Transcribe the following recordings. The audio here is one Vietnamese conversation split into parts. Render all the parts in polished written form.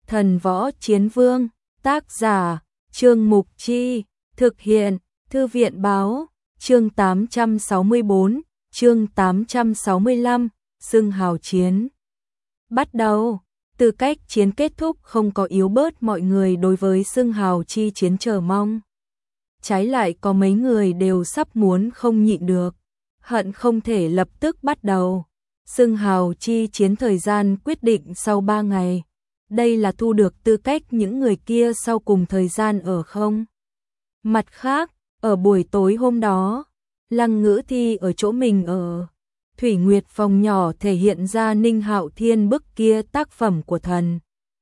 Thần Võ Chiến Vương, tác giả, Trương Mục Chi, thực hiện, Thư viện Báo, chương 864, chương 865, xưng hào chiến. Bắt đầu, tư cách chiến kết thúc không có yếu bớt mọi người đối với xưng hào chi chiến chờ mong. Trái lại có mấy người đều sắp muốn không nhịn được, hận không thể lập tức bắt đầu. Xưng hào chi chiến thời gian quyết định sau 3 ngày. Đây là thu được tư cách những người kia sau cùng thời gian ở không. Mặt khác, ở buổi tối hôm đó, Lăng Ngữ Thi ở chỗ mình ở Thủy Nguyệt phòng nhỏ thể hiện ra Ninh Hạo Thiên bức kia tác phẩm của thần.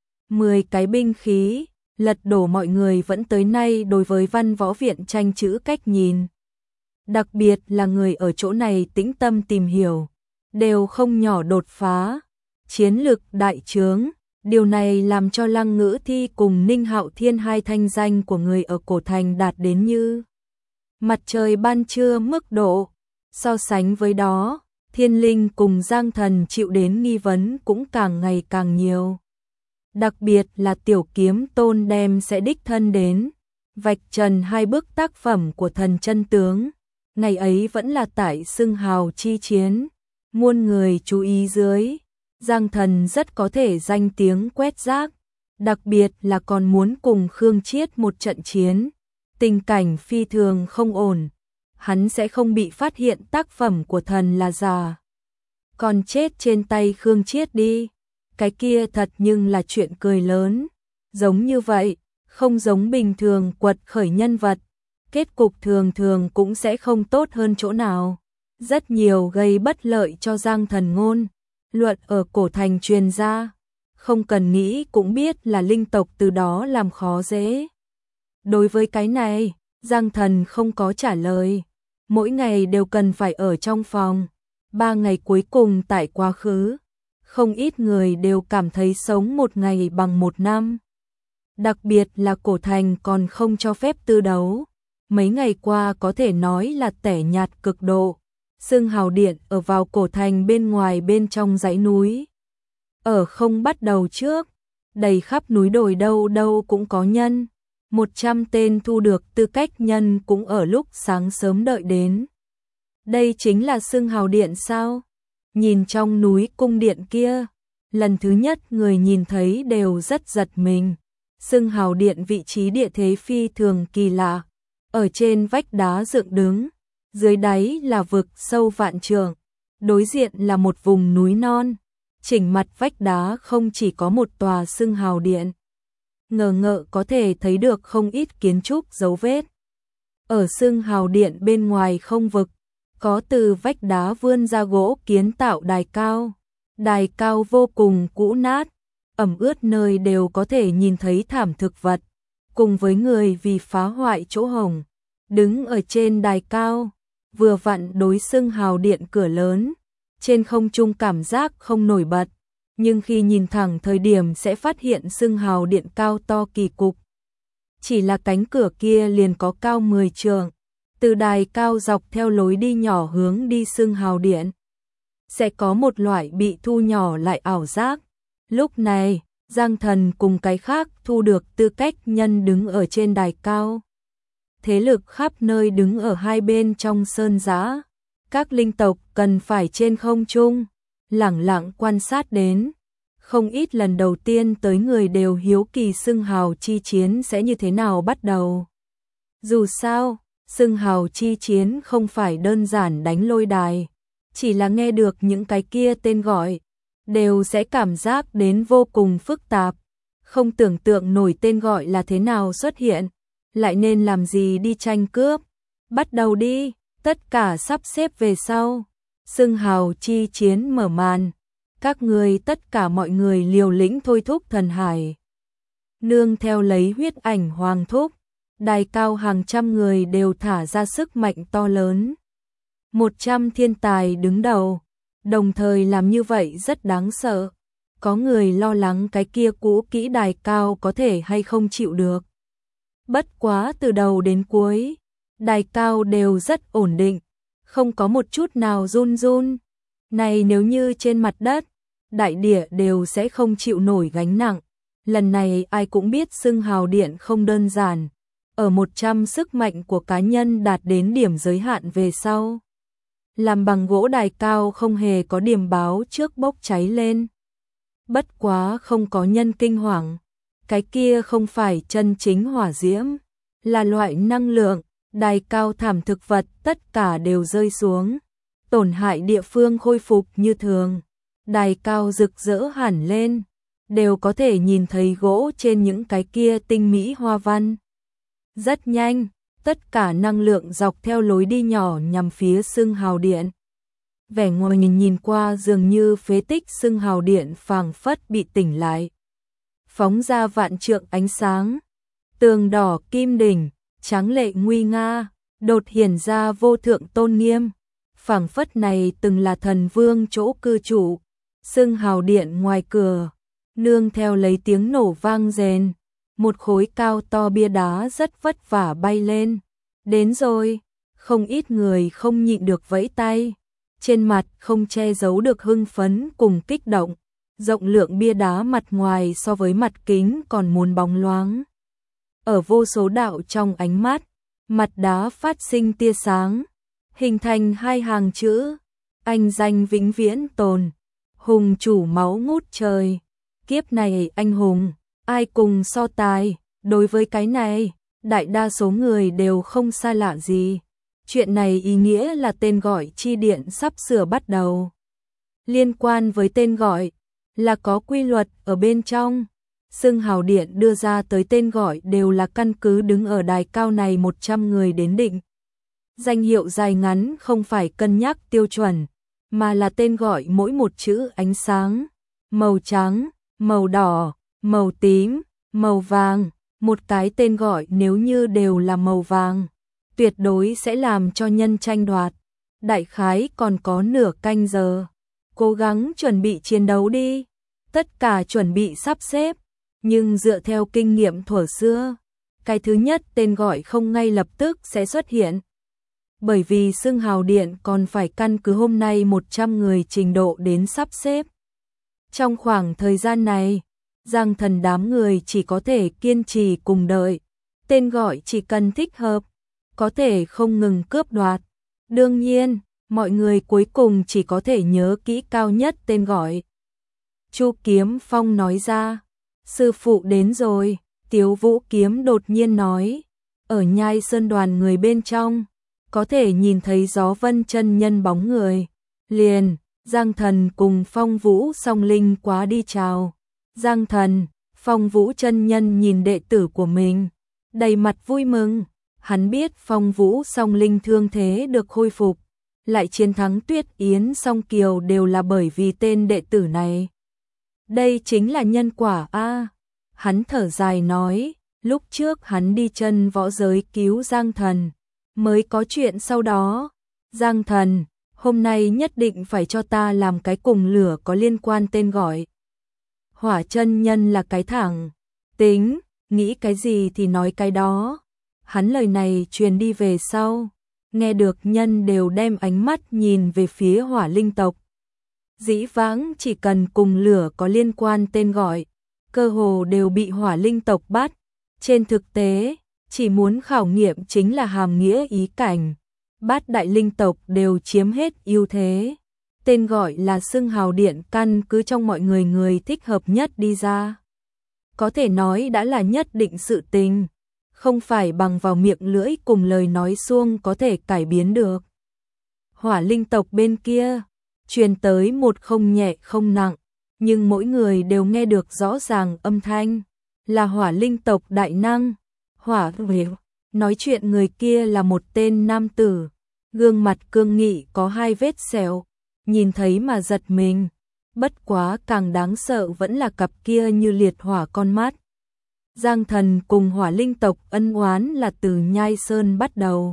10 cái binh khí, lật đổ mọi người vẫn tới nay đối với văn võ viện tranh chữ cách nhìn. Đặc biệt là người ở chỗ này tĩnh tâm tìm hiểu, đều không nhỏ đột phá, chiến lực đại trướng. Điều này làm cho Lăng Ngữ Thi cùng Ninh Hạo Thiên hai thanh danh của người ở cổ thành đạt đến như mặt trời ban trưa mức độ. So sánh với đó, Thiên Linh cùng Giang Thần chịu đến nghi vấn cũng càng ngày càng nhiều. Đặc biệt là Tiểu Kiếm Tôn đem sẽ đích thân đến, vạch trần hai bức tác phẩm của thần chân tướng. Ngày ấy vẫn là tại xưng hào chi chiến, muôn người chú ý dưới. Giang Thần rất có thể danh tiếng quét rác, đặc biệt là còn muốn cùng Khương Chiết một trận chiến. Tình cảnh phi thường không ổn, hắn sẽ không bị phát hiện tác phẩm của thần là giả. Còn chết trên tay Khương Chiết đi, cái kia thật nhưng là chuyện cười lớn. Giống như vậy, không giống bình thường quật khởi nhân vật, kết cục thường thường cũng sẽ không tốt hơn chỗ nào. Rất nhiều gây bất lợi cho Giang Thần ngôn luận ở cổ thành truyền ra, không cần nghĩ cũng biết là linh tộc từ đó làm khó dễ. Đối với cái này, Giang Thần không có trả lời, mỗi ngày đều cần phải ở trong phòng. 3 ngày cuối cùng tại quá khứ, không ít người đều cảm thấy sống một ngày bằng một năm. Đặc biệt là cổ thành còn không cho phép tư đấu, mấy ngày qua có thể nói là tẻ nhạt cực độ. Xưng hào điện ở vào cổ thành bên ngoài bên trong dãy núi. Ở không bắt đầu trước, đầy khắp núi đồi đâu đâu cũng có nhân. 100 tên thu được tư cách nhân cũng ở lúc sáng sớm đợi đến. Đây chính là xưng hào điện sao? Nhìn trong núi cung điện kia, lần thứ nhất người nhìn thấy đều rất giật mình. Xưng hào điện vị trí địa thế phi thường kỳ lạ, ở trên vách đá dựng đứng. Dưới đáy là vực sâu vạn trượng, đối diện là một vùng núi non, chỉnh mặt vách đá không chỉ có một tòa xưng hào điện. Ngờ ngợ có thể thấy được không ít kiến trúc dấu vết. Ở xưng hào điện bên ngoài không vực, có từ vách đá vươn ra gỗ kiến tạo đài cao. Đài cao vô cùng cũ nát, ẩm ướt nơi đều có thể nhìn thấy thảm thực vật, cùng với người vì phá hoại chỗ hổng, đứng ở trên đài cao. Vừa vặn đối xưng hào điện cửa lớn, trên không trung cảm giác không nổi bật, nhưng khi nhìn thẳng thời điểm sẽ phát hiện xưng hào điện cao to kỳ cục. Chỉ là cánh cửa kia liền có cao 10 trượng, từ đài cao dọc theo lối đi nhỏ hướng đi xưng hào điện. Sẽ có một loại bị thu nhỏ lại ảo giác. Lúc này, Giang Thần cùng cái khác thu được tư cách nhân đứng ở trên đài cao. Thế lực khắp nơi đứng ở hai bên trong sơn giã. Các linh tộc cần phải trên không trung, lẳng lặng quan sát đến. Không ít lần đầu tiên tới người đều hiếu kỳ xưng hào chi chiến sẽ như thế nào bắt đầu. Dù sao, xưng hào chi chiến không phải đơn giản đánh lôi đài, chỉ là nghe được những cái kia tên gọi, đều sẽ cảm giác đến vô cùng phức tạp. Không tưởng tượng nổi tên gọi là thế nào xuất hiện. Lại nên làm gì đi tranh cướp. Bắt đầu đi, tất cả sắp xếp về sau. Xưng hào chi chiến mở màn. Các người tất cả mọi người liều lĩnh thôi thúc thần hải. Nương theo lấy huyết ảnh hoàng thúc. Đài cao hàng trăm người đều thả ra sức mạnh to lớn. 100 thiên tài đứng đầu. Đồng thời làm như vậy rất đáng sợ. Có người lo lắng cái kia cũ kỹ đài cao có thể hay không chịu được. Bất quá từ đầu đến cuối, đài cao đều rất ổn định, không có một chút nào run run. Này nếu như trên mặt đất, đại địa đều sẽ không chịu nổi gánh nặng, Lần này ai cũng biết xưng hào điện không đơn giản, ở 100 sức mạnh của cá nhân đạt đến điểm giới hạn về sau. Làm bằng gỗ đài cao không hề có điểm báo trước bốc cháy lên. Bất quá không có nhân kinh hoàng, cái kia không phải chân chính hỏa diễm, là loại năng lượng, đài cao thảm thực vật tất cả đều rơi xuống, tổn hại địa phương khôi phục như thường, đài cao rực rỡ hẳn lên, đều có thể nhìn thấy gỗ trên những cái kia tinh mỹ hoa văn. Rất nhanh, tất cả năng lượng dọc theo lối đi nhỏ nhằm phía xưng hào điện. Vẻ ngoài nhìn qua dường như phế tích xưng hào điện phảng phất bị tỉnh lại. Phóng ra vạn trượng ánh sáng, tường đỏ kim đỉnh, tráng lệ nguy nga, đột hiển ra vô thượng tôn nghiêm. Phảng phất này từng là thần vương chỗ cư trụ, xưng hào điện ngoài cửa, nương theo lấy tiếng nổ vang rền. Một khối cao to bia đá rất vất vả bay lên. Đến rồi, không ít người không nhịn được vẫy tay. Trên mặt không che giấu được hưng phấn cùng kích động. Rộng lượng bia đá mặt ngoài so với mặt kính còn muốn bóng loáng. Ở vô số đạo trong ánh mắt, mặt đá phát sinh tia sáng, hình thành hai hàng chữ: anh danh vĩnh viễn tồn, hùng chủ máu ngút trời. Kiếp này anh hùng, ai cùng so tài, đối với cái này, đại đa số người đều không xa lạ gì. Chuyện này ý nghĩa là tên gọi chi điện sắp sửa bắt đầu. Liên quan với tên gọi, là có quy luật ở bên trong. Xưng hào điện đưa ra tới tên gọi đều là căn cứ đứng ở đài cao này 100 người đến định. Danh hiệu dài ngắn không phải cân nhắc tiêu chuẩn, mà là tên gọi mỗi một chữ ánh sáng, màu trắng, màu đỏ, màu tím, màu vàng. Một cái tên gọi nếu như đều là màu vàng, tuyệt đối sẽ làm cho nhân tranh đoạt. Đại khái còn có nửa canh giờ. Cố gắng chuẩn bị chiến đấu đi. Tất cả chuẩn bị sắp xếp. Nhưng dựa theo kinh nghiệm thuở xưa, cái thứ nhất tên gọi không ngay lập tức sẽ xuất hiện. Bởi vì xưng hào điện còn phải căn cứ hôm nay 100 người trình độ đến sắp xếp. Trong khoảng thời gian này, Giang Thần đám người chỉ có thể kiên trì cùng đợi. Tên gọi chỉ cần thích hợp, có thể không ngừng cướp đoạt. Đương nhiên, mọi người cuối cùng chỉ có thể nhớ kỹ cao nhất tên gọi. Chu Kiếm Phong nói ra, sư phụ đến rồi. Tiếu Vũ Kiếm đột nhiên nói, ở Nhai Sơn đoàn người bên trong, có thể nhìn thấy Gió Vân chân nhân bóng người. Liền, Giang Thần cùng Phong Vũ song linh quá đi chào. Giang Thần, Phong Vũ chân nhân nhìn đệ tử của mình, đầy mặt vui mừng. Hắn biết Phong Vũ song linh thương thế được khôi phục, lại chiến thắng Tuyết Yến song kiều đều là bởi vì tên đệ tử này. Đây chính là nhân quả a. Hắn thở dài nói, lúc trước hắn đi chân võ giới cứu Giang Thần, mới có chuyện sau đó. Giang Thần, hôm nay nhất định phải cho ta làm cái cùng lửa có liên quan tên gọi. Hỏa chân nhân là cái thẳng tính, nghĩ cái gì thì nói cái đó. Hắn lời này truyền đi về sau, nghe được nhân đều đem ánh mắt nhìn về phía Hỏa linh tộc. Dĩ vãng chỉ cần cùng lửa có liên quan tên gọi, cơ hồ đều bị Hỏa linh tộc bắt. Trên thực tế, chỉ muốn khảo nghiệm chính là hàm nghĩa ý cảnh. Bát đại linh tộc đều chiếm hết ưu thế. Tên gọi là xưng hào điện căn cứ trong mọi người thích hợp nhất đi ra. Có thể nói đã là nhất định sự tình, không phải bằng vào miệng lưỡi cùng lời nói suông có thể cải biến được. Hỏa linh tộc bên kia, truyền tới một không nhẹ không nặng, nhưng mỗi người đều nghe được rõ ràng âm thanh, là hỏa linh tộc đại năng. Hỏa Huyền, nói chuyện người kia là một tên nam tử, gương mặt cương nghị có hai vết sẹo, nhìn thấy mà giật mình. Bất quá càng đáng sợ vẫn là cặp kia như liệt hỏa con mắt. Giang Thần cùng Hỏa linh tộc ân oán là từ Nhai Sơn bắt đầu.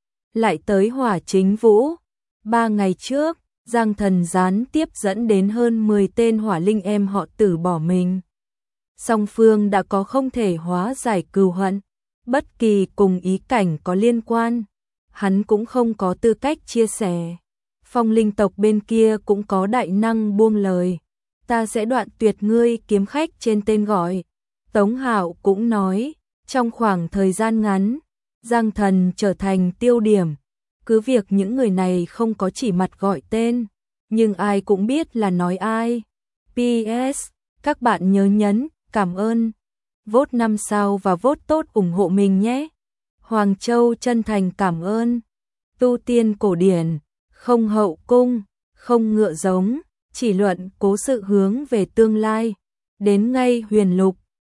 Lại tới Hỏa Chính Vũ. 3 ngày trước, Giang Thần gián tiếp dẫn đến hơn 10 tên hỏa linh em họ tử bỏ mình. Song phương đã có không thể hóa giải cừu hận, bất kỳ cùng ý cảnh có liên quan, hắn cũng không có tư cách chia sẻ. Phong linh tộc bên kia cũng có đại năng buông lời, ta sẽ đoạn tuyệt ngươi kiếm khách trên tên gọi, Tống Hạo cũng nói, trong khoảng thời gian ngắn, Giang Thần trở thành tiêu điểm, cứ việc những người này không có chỉ mặt gọi tên, nhưng ai cũng biết là nói ai. PS, các bạn nhớ nhấn cảm ơn, vote 5 sao và vote tốt ủng hộ mình nhé. Hoàng Châu chân thành cảm ơn. Tu tiên cổ điển, không hậu cung, không ngựa giống, chỉ luận cố sự hướng về tương lai. Đến ngay huyền lục.